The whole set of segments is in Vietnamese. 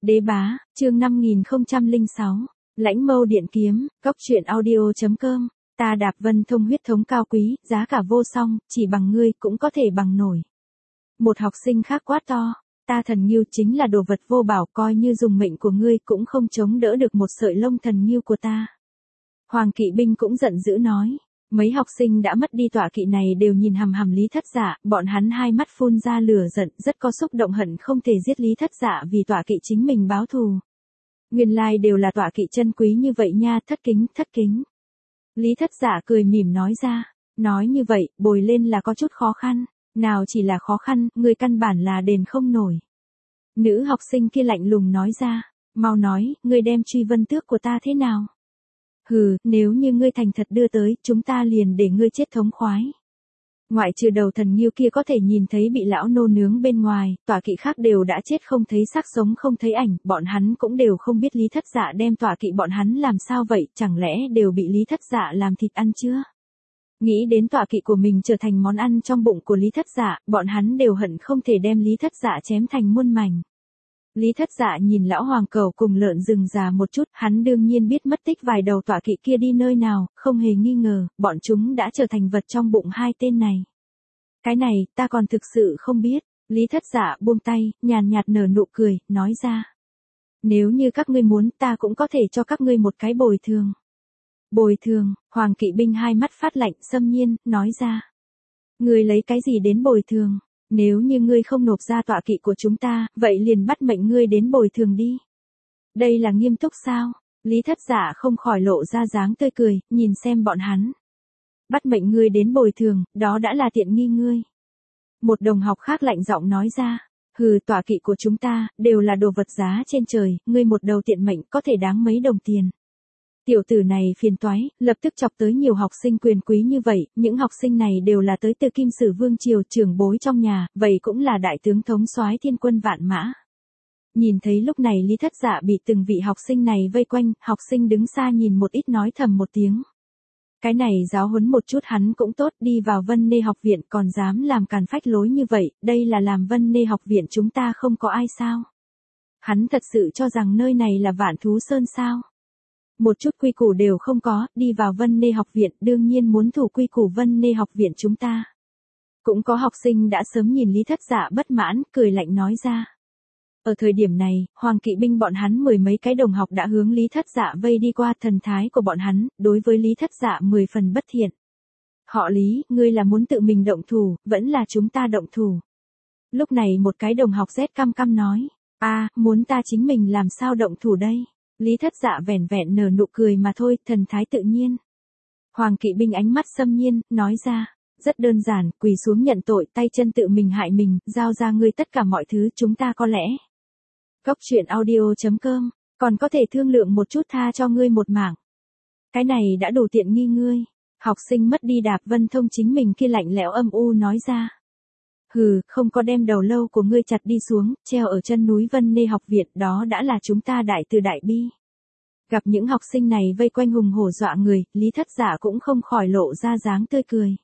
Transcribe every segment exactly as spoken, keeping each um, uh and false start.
Đế bá, chương năm nghìn không trăm lẻ sáu. Lãnh mâu điện kiếm, góc truyện audio.com. Ta đạp vân thông huyết thống cao quý, giá cả vô song, chỉ bằng ngươi cũng có thể bằng nổi. Một học sinh khác quát to, ta thần nghiêu chính là đồ vật vô bảo, coi như dùng mệnh của ngươi cũng không chống đỡ được một sợi lông thần nghiêu của ta. Hoàng kỵ binh cũng giận dữ nói. Mấy học sinh đã mất đi tọa kỵ này đều nhìn hằm hằm Lý Thất Dạ, bọn hắn hai mắt phun ra lửa giận, rất có xúc động hận không thể giết Lý Thất Dạ vì tọa kỵ chính mình báo thù. Nguyên lai đều là tọa kỵ chân quý như vậy nha, thất kính, thất kính. Lý Thất Dạ cười mỉm nói ra, nói như vậy, bồi lên là có chút khó khăn, nào chỉ là khó khăn, người căn bản là đền không nổi. Nữ học sinh kia lạnh lùng nói ra, mau nói, ngươi đem truy vân tước của ta thế nào? Hừ, nếu như ngươi thành thật đưa tới, chúng ta liền để ngươi chết thống khoái. Ngoại trừ đầu thần nghiêu kia có thể nhìn thấy bị lão nô nướng bên ngoài, tọa kỵ khác đều đã chết không thấy xác sống không thấy ảnh, bọn hắn cũng đều không biết Lý Thất Dạ đem tọa kỵ bọn hắn làm sao vậy, chẳng lẽ đều bị Lý Thất Dạ làm thịt ăn chưa? Nghĩ đến tọa kỵ của mình trở thành món ăn trong bụng của Lý Thất Dạ, bọn hắn đều hận không thể đem Lý Thất Dạ chém thành muôn mảnh. Lý Thất Dạ nhìn lão hoàng cẩu cùng lợn rừng già một chút, hắn đương nhiên biết mất tích vài đầu tọa kỵ kia đi nơi nào, không hề nghi ngờ, bọn chúng đã trở thành vật trong bụng hai tên này. Cái này, ta còn thực sự không biết. Lý Thất Dạ buông tay, nhàn nhạt nở nụ cười, nói ra. Nếu như các ngươi muốn, ta cũng có thể cho các ngươi một cái bồi thường. Bồi thường, Hoàng kỵ binh hai mắt phát lạnh, xâm nhiên, nói ra. Ngươi lấy cái gì đến bồi thường? Nếu như ngươi không nộp ra tọa kỵ của chúng ta, vậy liền bắt mệnh ngươi đến bồi thường đi. Đây là nghiêm túc sao? Lý Thất Dạ không khỏi lộ ra dáng tươi cười, nhìn xem bọn hắn. Bắt mệnh ngươi đến bồi thường, đó đã là tiện nghi ngươi. Một đồng học khác lạnh giọng nói ra, hừ, tọa kỵ của chúng ta, đều là đồ vật giá trên trời, ngươi một đầu tiện mệnh có thể đáng mấy đồng tiền. Tiểu tử này phiền toái, lập tức chọc tới nhiều học sinh quyền quý như vậy, những học sinh này đều là tới từ Kim Sử Vương Triều trưởng bối trong nhà, vậy cũng là đại tướng thống soái thiên quân vạn mã. Nhìn thấy lúc này Lý Thất Dạ bị từng vị học sinh này vây quanh, học sinh đứng xa nhìn một ít nói thầm một tiếng. Cái này giáo huấn một chút hắn cũng tốt, đi vào Vân Nê học viện còn dám làm càn phách lối như vậy, đây là làm Vân Nê học viện chúng ta không có ai sao? Hắn thật sự cho rằng nơi này là Vạn Thú Sơn sao? Một chút quy củ đều không có, đi vào Vân Nê học viện đương nhiên muốn thủ quy củ Vân Nê học viện chúng ta. Cũng có học sinh đã sớm nhìn Lý Thất Dạ bất mãn, cười lạnh nói ra. Ở thời điểm này, Hoàng kỵ binh bọn hắn mười mấy cái đồng học đã hướng Lý Thất Dạ vây đi qua, thần thái của bọn hắn, đối với Lý Thất Dạ mười phần bất thiện. Họ Lý, ngươi là muốn tự mình động thủ, vẫn là chúng ta động thủ. Lúc này một cái đồng học rét căm căm nói, a, muốn ta chính mình làm sao động thủ đây? Lý Thất Dạ vẻn vẹn nở nụ cười mà thôi, thần thái tự nhiên. Hoàng kỵ binh ánh mắt xâm nhiên, nói ra, rất đơn giản, quỳ xuống nhận tội, tay chân tự mình hại mình, giao ra ngươi tất cả mọi thứ, chúng ta có lẽ. Góc truyện audio.com, còn có thể thương lượng một chút tha cho ngươi một mảng. Cái này đã đủ tiện nghi ngươi. Học sinh mất đi đạp vân thông chính mình kia lạnh lẽo âm u nói ra. Hừ, không có đem đầu lâu của ngươi chặt đi xuống, treo ở chân núi Vân Nê học viện, đó đã là chúng ta đại từ đại bi. Gặp những học sinh này vây quanh hùng hổ dọa người, Lý Thất Dạ cũng không khỏi lộ ra dáng tươi cười.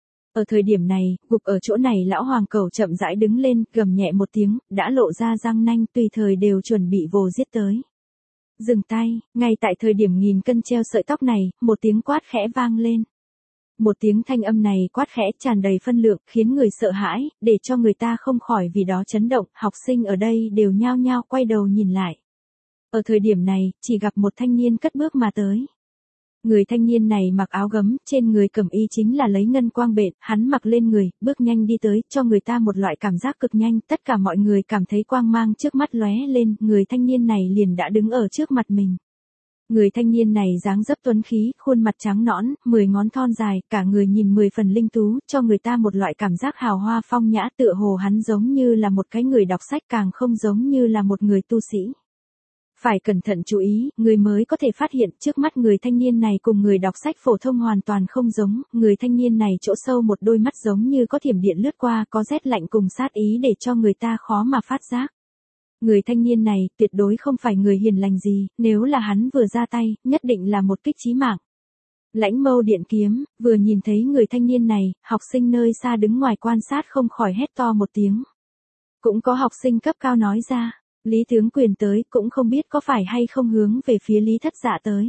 Ở thời điểm này, gục ở chỗ này lão hoàng cẩu chậm rãi đứng lên, gầm nhẹ một tiếng, đã lộ ra răng nanh, tùy thời đều chuẩn bị vồ giết tới. Dừng tay, ngay tại thời điểm nghìn cân treo sợi tóc này, một tiếng quát khẽ vang lên. Một tiếng thanh âm này quát khẽ tràn đầy phân lượng, khiến người sợ hãi, để cho người ta không khỏi vì đó chấn động, học sinh ở đây đều nhao nhao quay đầu nhìn lại. Ở thời điểm này, chỉ gặp một thanh niên cất bước mà tới. Người thanh niên này mặc áo gấm, trên người cẩm y chính là lấy ngân quang bện, hắn mặc lên người, bước nhanh đi tới, cho người ta một loại cảm giác cực nhanh, tất cả mọi người cảm thấy quang mang trước mắt lóe lên, người thanh niên này liền đã đứng ở trước mặt mình. Người thanh niên này dáng dấp tuấn khí, khuôn mặt trắng nõn, mười ngón thon dài, cả người nhìn mười phần linh tú, cho người ta một loại cảm giác hào hoa phong nhã, tựa hồ hắn giống như là một cái người đọc sách, càng không giống như là một người tu sĩ. Phải cẩn thận chú ý, người mới có thể phát hiện trước mắt người thanh niên này cùng người đọc sách phổ thông hoàn toàn không giống, người thanh niên này chỗ sâu một đôi mắt giống như có thiểm điện lướt qua, có rét lạnh cùng sát ý để cho người ta khó mà phát giác. Người thanh niên này tuyệt đối không phải người hiền lành gì, nếu là hắn vừa ra tay, nhất định là một kích chí mạng. Lãnh mâu điện kiếm, vừa nhìn thấy người thanh niên này, học sinh nơi xa đứng ngoài quan sát không khỏi hét to một tiếng. Cũng có học sinh cấp cao nói ra, Lý Tướng Quyền tới cũng không biết có phải hay không hướng về phía Lý Thất Dạ tới.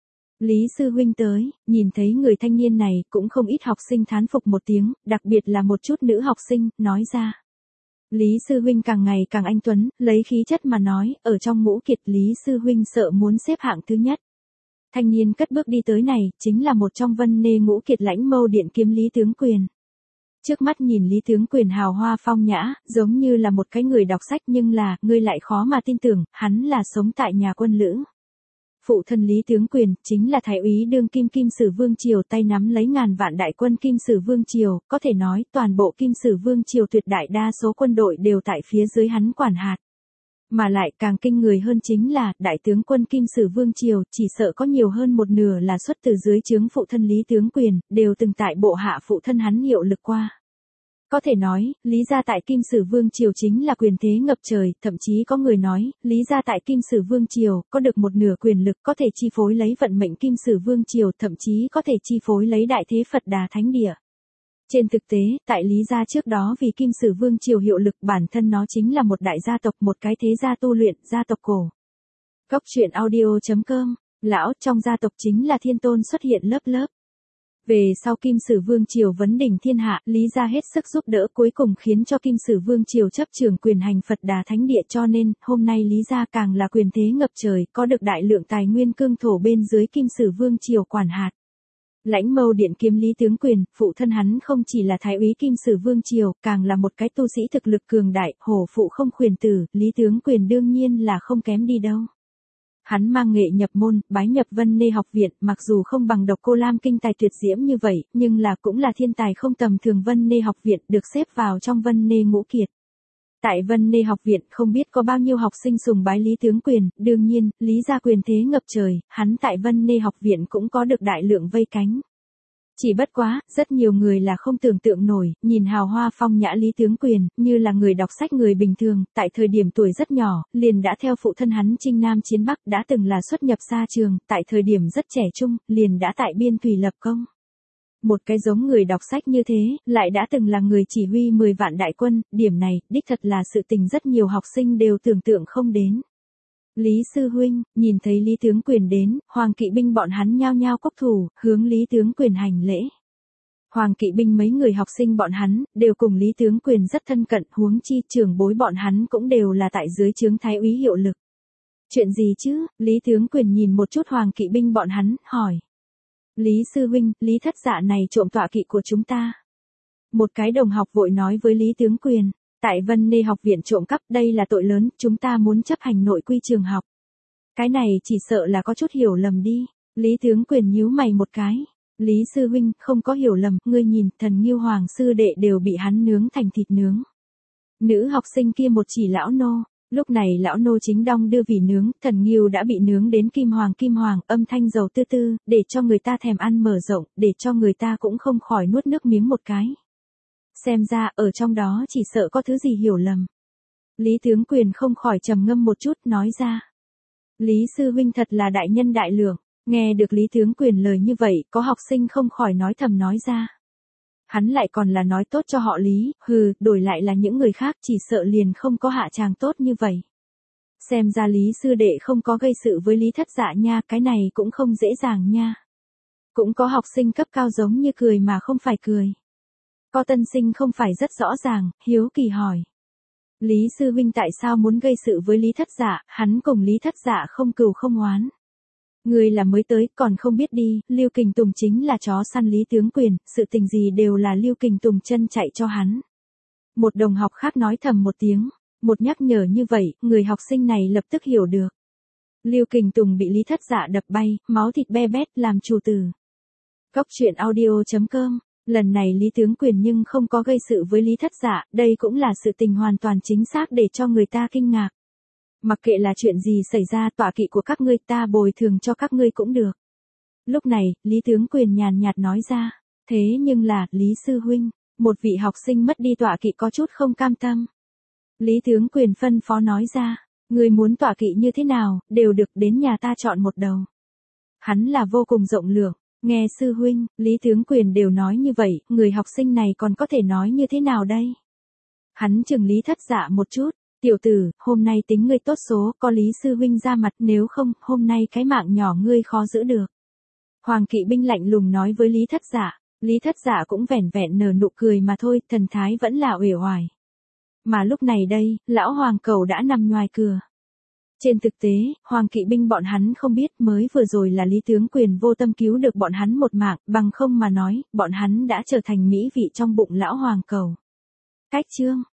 Lý sư huynh tới, nhìn thấy người thanh niên này cũng không ít học sinh thán phục một tiếng, đặc biệt là một chút nữ học sinh, nói ra. Lý sư huynh càng ngày càng anh tuấn, lấy khí chất mà nói, ở trong ngũ kiệt Lý sư huynh sợ muốn xếp hạng thứ nhất. Thanh niên cất bước đi tới này, chính là một trong vân nê ngũ kiệt lãnh mâu điện kiếm Lý Tướng Quyền. Trước mắt nhìn Lý Tướng Quyền hào hoa phong nhã, giống như là một cái người đọc sách nhưng là, ngươi lại khó mà tin tưởng, hắn là sống tại nhà quân lữ. Phụ thân Lý Tướng Quyền, chính là thái úy đương kim Kim Sử Vương Triều tay nắm lấy ngàn vạn đại quân Kim Sử Vương Triều, có thể nói toàn bộ Kim Sử Vương Triều tuyệt đại đa số quân đội đều tại phía dưới hắn quản hạt. Mà lại càng kinh người hơn chính là, đại tướng quân Kim Sử Vương Triều, chỉ sợ có nhiều hơn một nửa là xuất từ dưới trướng phụ thân Lý Tướng Quyền, đều từng tại bộ hạ phụ thân hắn hiệu lực qua. Có thể nói, Lý gia tại Kim Sử Vương Triều chính là quyền thế ngập trời, thậm chí có người nói, Lý gia tại Kim Sử Vương Triều, có được một nửa quyền lực có thể chi phối lấy vận mệnh Kim Sử Vương Triều, thậm chí có thể chi phối lấy đại thế Phật Đà Thánh Địa. Trên thực tế, tại Lý gia trước đó vì Kim Sử Vương Triều hiệu lực bản thân nó chính là một đại gia tộc, một cái thế gia tu luyện, gia tộc cổ. Cốc truyện audio chấm com, lão trong gia tộc chính là thiên tôn xuất hiện lớp lớp. Về sau Kim Sử Vương Triều vấn đỉnh thiên hạ, Lý gia hết sức giúp đỡ cuối cùng khiến cho Kim Sử Vương Triều chấp trường quyền hành Phật Đà Thánh Địa cho nên, hôm nay Lý gia càng là quyền thế ngập trời, có được đại lượng tài nguyên cương thổ bên dưới Kim Sử Vương Triều quản hạt. Lãnh mâu điện kiếm Lý Tướng Quyền, phụ thân hắn không chỉ là thái úy Kim Sử Vương Triều, càng là một cái tu sĩ thực lực cường đại, hổ phụ không khuyển tử, Lý Tướng Quyền đương nhiên là không kém đi đâu. Hắn mang nghệ nhập môn, bái nhập Vân Nê học viện, mặc dù không bằng Độc Cô Lam kinh tài tuyệt diễm như vậy, nhưng là cũng là thiên tài không tầm thường. Vân Nê học viện được xếp vào trong Vân Nê ngũ kiệt. Tại Vân Nê học viện không biết có bao nhiêu học sinh sùng bái Lý Tướng Quyền, đương nhiên, Lý gia quyền thế ngập trời, hắn tại Vân Nê học viện cũng có được đại lượng vây cánh. Chỉ bất quá, rất nhiều người là không tưởng tượng nổi, nhìn hào hoa phong nhã Lý Tướng Quyền, như là người đọc sách người bình thường, tại thời điểm tuổi rất nhỏ, liền đã theo phụ thân hắn chinh nam chiến bắc, đã từng là xuất nhập xa trường, tại thời điểm rất trẻ trung, liền đã tại biên thủy lập công. Một cái giống người đọc sách như thế, lại đã từng là người chỉ huy mười vạn đại quân, điểm này, đích thật là sự tình rất nhiều học sinh đều tưởng tượng không đến. Lý sư huynh, nhìn thấy Lý Tướng Quyền đến, Hoàng kỵ binh bọn hắn nhao nhao cốc thủ, hướng Lý Tướng Quyền hành lễ. Hoàng kỵ binh mấy người học sinh bọn hắn, đều cùng Lý Tướng Quyền rất thân cận, huống chi trưởng bối bọn hắn cũng đều là tại dưới trướng thái úy hiệu lực. Chuyện gì chứ? Lý Tướng Quyền nhìn một chút Hoàng kỵ binh bọn hắn, hỏi. Lý sư huynh, Lý Thất Dạ này trộm tọa kỵ của chúng ta. Một cái đồng học vội nói với Lý Tướng Quyền. Tại Vân Nê học viện trộm cắp đây là tội lớn, chúng ta muốn chấp hành nội quy trường học. Cái này chỉ sợ là có chút hiểu lầm đi. Lý Tướng Quyền nhíu mày một cái. Lý sư huynh, không có hiểu lầm, ngươi nhìn, thần Nghiêu Hoàng sư đệ đều bị hắn nướng thành thịt nướng. Nữ học sinh kia một chỉ lão nô, lúc này lão nô chính đong đưa vỉ nướng, thần Nghiêu đã bị nướng đến kim hoàng kim hoàng, âm thanh dầu tư tư, để cho người ta thèm ăn mở rộng, để cho người ta cũng không khỏi nuốt nước miếng một cái. Xem ra, ở trong đó chỉ sợ có thứ gì hiểu lầm. Lý Tướng Quyền không khỏi trầm ngâm một chút, nói ra. Lý sư huynh thật là đại nhân đại lượng, nghe được Lý Tướng Quyền lời như vậy, có học sinh không khỏi nói thầm nói ra. Hắn lại còn là nói tốt cho họ Lý, hừ, đổi lại là những người khác chỉ sợ liền không có hạ tràng tốt như vậy. Xem ra Lý sư đệ không có gây sự với Lý Thất Dạ nha, cái này cũng không dễ dàng nha. Cũng có học sinh cấp cao giống như cười mà không phải cười. Có tân sinh không phải rất rõ ràng, hiếu kỳ hỏi. Lý sư huynh tại sao muốn gây sự với Lý Thất Dạ, hắn cùng Lý Thất Dạ không cừu không oán. Người là mới tới, còn không biết đi, Lưu Kình Tùng chính là chó săn Lý Tướng Quyền, sự tình gì đều là Lưu Kình Tùng chân chạy cho hắn. Một đồng học khác nói thầm một tiếng, một nhắc nhở như vậy, người học sinh này lập tức hiểu được. Lưu Kình Tùng bị Lý Thất Dạ đập bay, máu thịt be bét, làm chủ tử. Cốc truyện audio chấm com. Lần này Lý Tướng Quyền nhưng không có gây sự với Lý Thất Dạ, đây cũng là sự tình hoàn toàn chính xác để cho người ta kinh ngạc. Mặc kệ là chuyện gì xảy ra, tọa kỵ của các ngươi ta bồi thường cho các ngươi cũng được. Lúc này, Lý Tướng Quyền nhàn nhạt nói ra, thế nhưng là, Lý sư huynh, một vị học sinh mất đi tọa kỵ có chút không cam tâm. Lý Tướng Quyền phân phó nói ra, ngươi muốn tọa kỵ như thế nào, đều được đến nhà ta chọn một đầu. Hắn là vô cùng rộng lượng. Nghe sư huynh, Lý Tướng Quyền đều nói như vậy, người học sinh này còn có thể nói như thế nào đây? Hắn chừng Lý Thất Dạ một chút, Tiểu tử, hôm nay tính ngươi tốt số, có Lý sư huynh ra mặt, nếu không, hôm nay cái mạng nhỏ ngươi khó giữ được. Hoàng Kỵ Binh lạnh lùng nói với Lý Thất Dạ, Lý Thất Dạ cũng vẻn vẹn nở nụ cười mà thôi, thần thái vẫn là uể oải. Mà lúc này đây, lão Hoàng Cẩu đã nằm ngoài cửa. Trên thực tế, Hoàng Kỵ Binh bọn hắn không biết mới vừa rồi là Lý tướng quyền vô tâm cứu được bọn hắn một mạng, bằng không mà nói, bọn hắn đã trở thành mỹ vị trong bụng lão Hoàng Cẩu. Cách chương